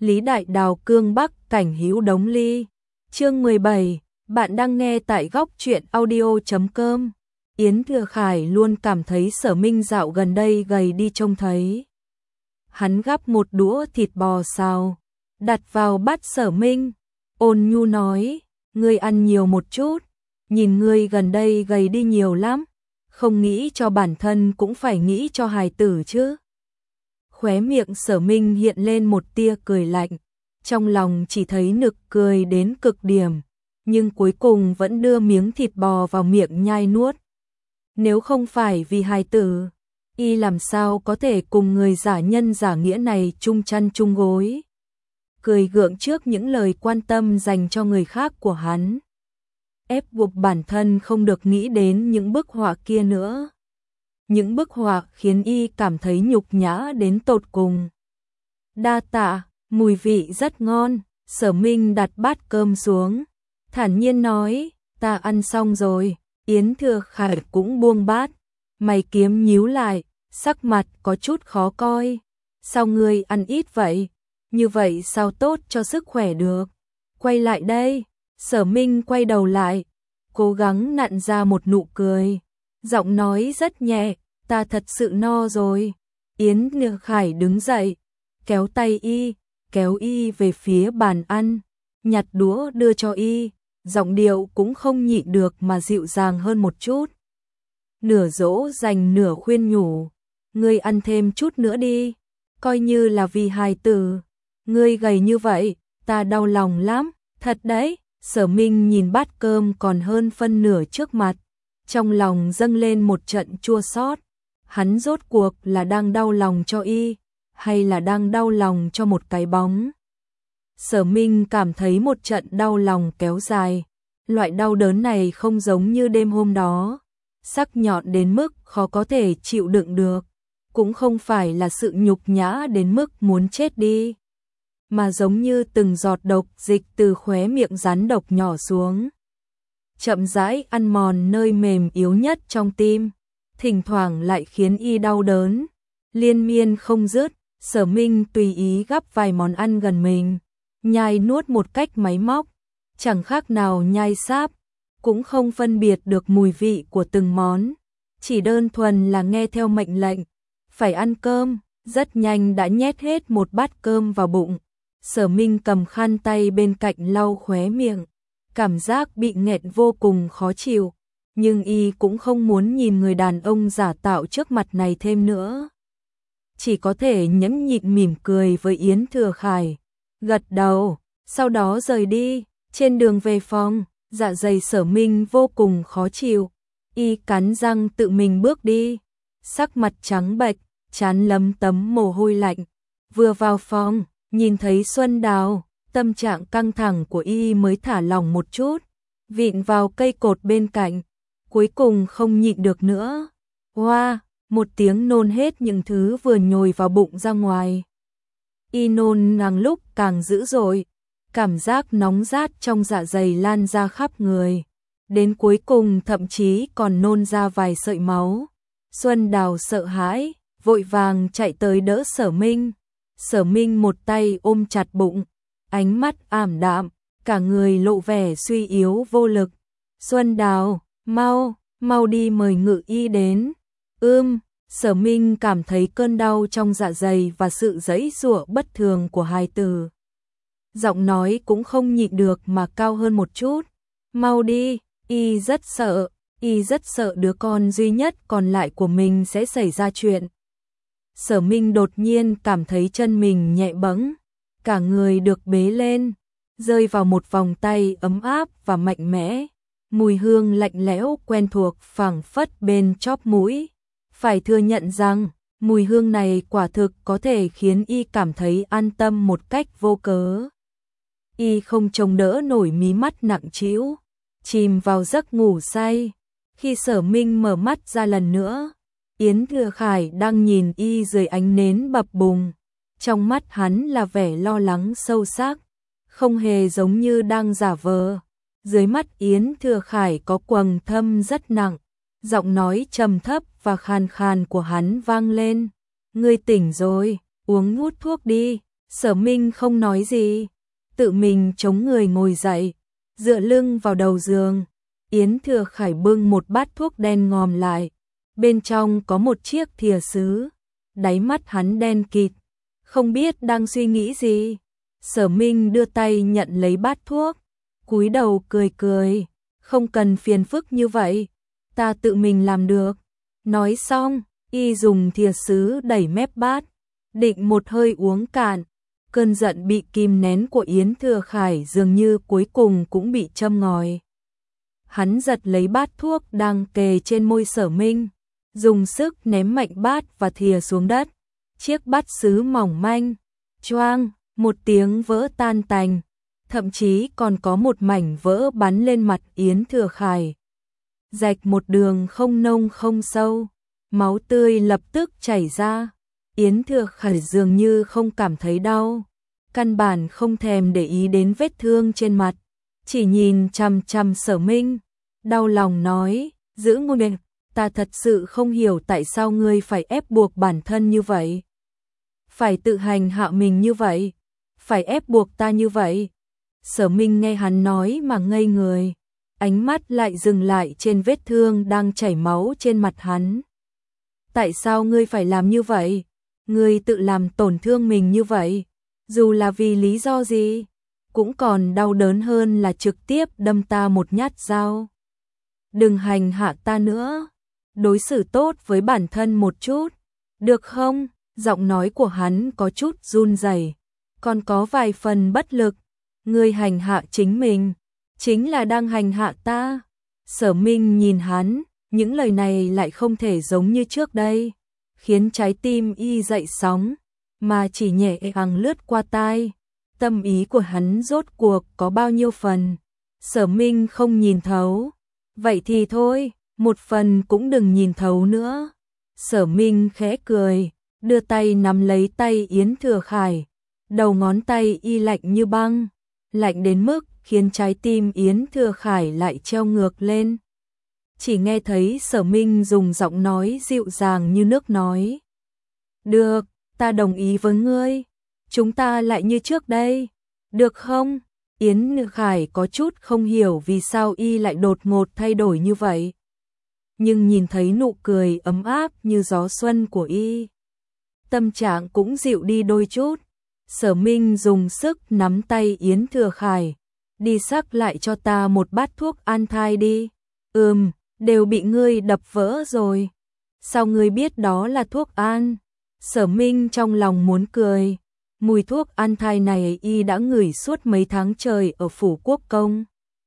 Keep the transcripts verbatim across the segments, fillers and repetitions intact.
Lý Đại Đào cương Bắc cảnh hữu đống ly. Chương mười bảy, bạn đang nghe tại góc truyện audio chấm com. Yến Thừa Khải luôn cảm thấy Sở Minh dạo gần đây gầy đi trông thấy. Hắn gắp một đũa thịt bò xào, đặt vào bát Sở Minh, ôn nhu nói, ngươi ăn nhiều một chút, nhìn ngươi gần đây gầy đi nhiều lắm, không nghĩ cho bản thân cũng phải nghĩ cho hài tử chứ. Khóe miệng Sở Minh hiện lên một tia cười lạnh, trong lòng chỉ thấy nực cười đến cực điểm, nhưng cuối cùng vẫn đưa miếng thịt bò vào miệng nhai nuốt. Nếu không phải vì hài tử, y làm sao có thể cùng người giả nhân giả nghĩa này chung chăn chung gối. Cười gượng trước những lời quan tâm dành cho người khác của hắn, ép buộc bản thân không được nghĩ đến những bức họa kia nữa. Những bức họa khiến y cảm thấy nhục nhã đến tột cùng. Đa tạ, mùi vị rất ngon. Sở Minh đặt bát cơm xuống, thản nhiên nói, ta ăn xong rồi. Yến Thừa Khải cũng buông bát, mày kiếm nhíu lại, sắc mặt có chút khó coi. Sao ngươi ăn ít vậy? Như vậy sao tốt cho sức khỏe được? Quay lại đây. Sở Minh quay đầu lại, cố gắng nặn ra một nụ cười, giọng nói rất nhẹ, ta thật sự no rồi. Yến Thừa Khải đứng dậy, kéo tay y, kéo y về phía bàn ăn, nhặt đũa đưa cho y, giọng điệu cũng không nhịn được mà dịu dàng hơn một chút. Nửa dỗ dành nửa khuyên nhủ, ngươi ăn thêm chút nữa đi, coi như là vì hài tử. Ngươi gầy như vậy, ta đau lòng lắm, thật đấy. Sở Minh nhìn bát cơm còn hơn phân nửa trước mặt, trong lòng dâng lên một trận chua xót. Hắn rốt cuộc là đang đau lòng cho y, hay là đang đau lòng cho một cái bóng? Sở Minh cảm thấy một trận đau lòng kéo dài, loại đau đớn này không giống như đêm hôm đó, sắc nhọn đến mức khó có thể chịu đựng được, cũng không phải là sự nhục nhã đến mức muốn chết đi, mà giống như từng giọt độc dịch từ khóe miệng rắn độc nhỏ xuống, chậm rãi ăn mòn nơi mềm yếu nhất trong tim, thỉnh thoảng lại khiến y đau đớn liên miên không dứt. Sở Minh tùy ý gắp vài món ăn gần mình, nhai nuốt một cách máy móc, chẳng khác nào nhai sáp, cũng không phân biệt được mùi vị của từng món, chỉ đơn thuần là nghe theo mệnh lệnh, phải ăn cơm. Rất nhanh đã nhét hết một bát cơm vào bụng. Sở Minh cầm khăn tay bên cạnh lau khóe miệng, cảm giác bị nghẹn vô cùng khó chịu, nhưng y cũng không muốn nhìn người đàn ông giả tạo trước mặt này thêm nữa. Chỉ có thể nhẫn nhịn mỉm cười với Yến Thừa Khải, gật đầu, sau đó rời đi. Trên đường về phòng, dạ dày Sở Minh vô cùng khó chịu, y cắn răng tự mình bước đi, sắc mặt trắng bệch, trán lấm tấm mồ hôi lạnh. Vừa vào phòng, nhìn thấy Xuân Đào, tâm trạng căng thẳng của y mới thả lỏng một chút, vịn vào cây cột bên cạnh, cuối cùng không nhịn được nữa. Hoa, wow, một tiếng nôn hết những thứ vừa nhồi vào bụng ra ngoài. Y nôn càng lúc càng dữ dội, cảm giác nóng rát trong dạ dày lan ra khắp người, đến cuối cùng thậm chí còn nôn ra vài sợi máu. Xuân Đào sợ hãi, vội vàng chạy tới đỡ Sở Minh. Sở Minh một tay ôm chặt bụng, ánh mắt ảm đạm, cả người lộ vẻ suy yếu vô lực. Xuân Đào, mau, mau đi mời ngự y đến. Ưm, Sở Minh cảm thấy cơn đau trong dạ dày và sự giãy giụa bất thường của hài tử. Giọng nói cũng không nhịn được mà cao hơn một chút. Mau đi, y rất sợ, y rất sợ đứa con duy nhất còn lại của mình sẽ xảy ra chuyện. Sở Minh đột nhiên cảm thấy chân mình nhẹ bẫng, cả người được bế lên, rơi vào một vòng tay ấm áp và mạnh mẽ. Mùi hương lạnh lẽo quen thuộc phảng phất bên chóp mũi. Phải thừa nhận rằng, mùi hương này quả thực có thể khiến y cảm thấy an tâm một cách vô cớ. Y không chống đỡ nổi mí mắt nặng trĩu, chìm vào giấc ngủ say. Khi Sở Minh mở mắt ra lần nữa, Yến Thừa Khải đang nhìn y dưới ánh nến bập bùng, trong mắt hắn là vẻ lo lắng sâu sắc, không hề giống như đang giả vờ. Dưới mắt Yến Thừa Khải có quầng thâm rất nặng, giọng nói trầm thấp và khàn khàn của hắn vang lên, ngươi tỉnh rồi, uống hút thuốc đi. Sở Minh không nói gì, tự mình chống người ngồi dậy, dựa lưng vào đầu giường. Yến Thừa Khải bưng một bát thuốc đen ngòm lại, bên trong có một chiếc thìa sứ, đáy mắt hắn đen kịt, không biết đang suy nghĩ gì. Sở Minh đưa tay nhận lấy bát thuốc, cúi đầu cười cười, không cần phiền phức như vậy, ta tự mình làm được. Nói xong, y dùng thìa sứ đẩy mép bát, định một hơi uống cạn. Cơn giận bị kìm nén của Yến Thừa Khải dường như cuối cùng cũng bị châm ngòi. Hắn giật lấy bát thuốc đang kề trên môi Sở Minh, dùng sức ném mạnh bát và thìa xuống đất. Chiếc bát sứ mỏng manh, choang, một tiếng vỡ tan tành, thậm chí còn có một mảnh vỡ bắn lên mặt Yến Thừa Khải. Rạch một đường không nông không sâu, máu tươi lập tức chảy ra. Yến Thừa Khải dường như không cảm thấy đau, căn bản không thèm để ý đến vết thương trên mặt, chỉ nhìn chằm chằm Sở Minh, đau lòng nói, giữ ngôn, ta thật sự không hiểu tại sao ngươi phải ép buộc bản thân như vậy. Phải tự hành hạ mình như vậy, phải ép buộc ta như vậy. Sở Minh nghe hắn nói mà ngây người, ánh mắt lại dừng lại trên vết thương đang chảy máu trên mặt hắn. Tại sao ngươi phải làm như vậy? Ngươi tự làm tổn thương mình như vậy, dù là vì lý do gì, cũng còn đau đớn hơn là trực tiếp đâm ta một nhát dao. Đừng hành hạ ta nữa, đối xử tốt với bản thân một chút, được không? Giọng nói của hắn có chút run rẩy, còn có vài phần bất lực. Ngươi hành hạ chính mình, chính là đang hành hạ ta. Sở Minh nhìn hắn, những lời này lại không thể giống như trước đây, khiến trái tim y dậy sóng, mà chỉ nhẹ nhàng lướt qua tai. Tâm ý của hắn rốt cuộc có bao nhiêu phần, Sở Minh không nhìn thấu. Vậy thì thôi, một phần cũng đừng nhìn thấu nữa. Sở Minh khẽ cười, đưa tay nắm lấy tay Yến Thừa Khải, đầu ngón tay y lạnh như băng, lạnh đến mức khiến trái tim Yến Thừa Khải lại treo ngược lên. Chỉ nghe thấy Sở Minh dùng giọng nói dịu dàng như nước nói, được, ta đồng ý với ngươi, chúng ta lại như trước đây, được không? Yến Thừa Khải có chút không hiểu vì sao y lại đột ngột thay đổi như vậy, nhưng nhìn thấy nụ cười ấm áp như gió xuân của y, tâm trạng cũng dịu đi đôi chút. Sở Minh dùng sức nắm tay Yến Thừa Khải, đi sắc lại cho ta một bát thuốc an thai đi. Ừm, đều bị ngươi đập vỡ rồi. Sao ngươi biết đó là thuốc an? Sở Minh trong lòng muốn cười, mùi thuốc an thai này y đã ngửi suốt mấy tháng trời ở phủ quốc công.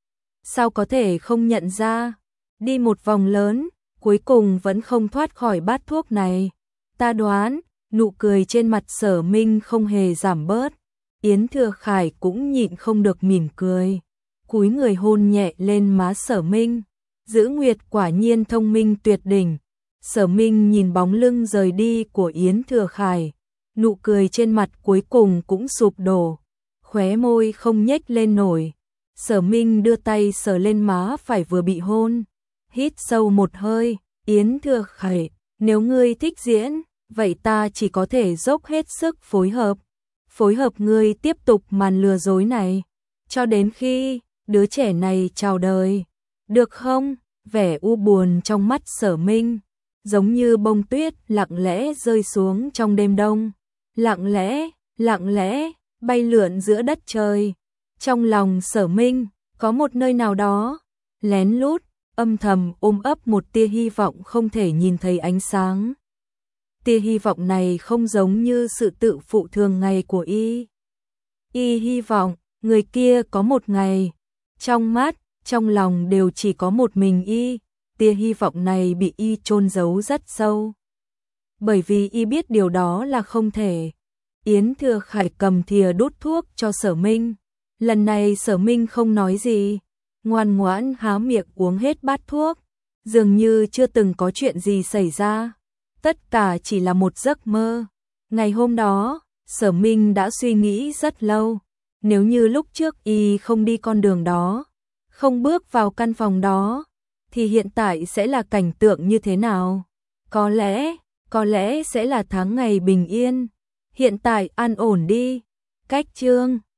Sao có thể không nhận ra? Đi một vòng lớn, cuối cùng vẫn không thoát khỏi bát thuốc này. Ta đoán, nụ cười trên mặt Sở Minh không hề giảm bớt. Yến Thừa Khải cũng nhịn không được mỉm cười, cúi người hôn nhẹ lên má Sở Minh. Giữ Nguyệt quả nhiên thông minh tuyệt đỉnh. Sở Minh nhìn bóng lưng rời đi của Yến Thừa Khải, nụ cười trên mặt cuối cùng cũng sụp đổ, khóe môi không nhếch lên nổi. Sở Minh đưa tay sờ lên má phải vừa bị hôn, hít sâu một hơi, Yến Thừa Khải, nếu ngươi thích diễn, vậy ta chỉ có thể dốc hết sức phối hợp, phối hợp ngươi tiếp tục màn lừa dối này, cho đến khi đứa trẻ này chào đời, được không? Vẻ u buồn trong mắt Sở Minh, giống như bông tuyết lặng lẽ rơi xuống trong đêm đông, lặng lẽ, lặng lẽ, bay lượn giữa đất trời. Trong lòng Sở Minh, có một nơi nào đó, lén lút, âm thầm ôm ấp một tia hy vọng không thể nhìn thấy ánh sáng. Tia hy vọng này không giống như sự tự phụ thường ngày của y. Y hy vọng, người kia có một ngày, trong mắt, trong lòng đều chỉ có một mình y. Tia hy vọng này bị y chôn giấu rất sâu. Bởi vì y biết điều đó là không thể. Yến Thừa Khải cầm thìa đút thuốc cho Sở Minh. Lần này Sở Minh không nói gì, ngoan ngoãn há miệng uống hết bát thuốc, dường như chưa từng có chuyện gì xảy ra. Tất cả chỉ là một giấc mơ. Ngày hôm đó, Sở Minh đã suy nghĩ rất lâu, nếu như lúc trước y không đi con đường đó, không bước vào căn phòng đó, thì hiện tại sẽ là cảnh tượng như thế nào? Có lẽ, có lẽ sẽ là tháng ngày bình yên. Hiện tại an ổn đi, Cách chương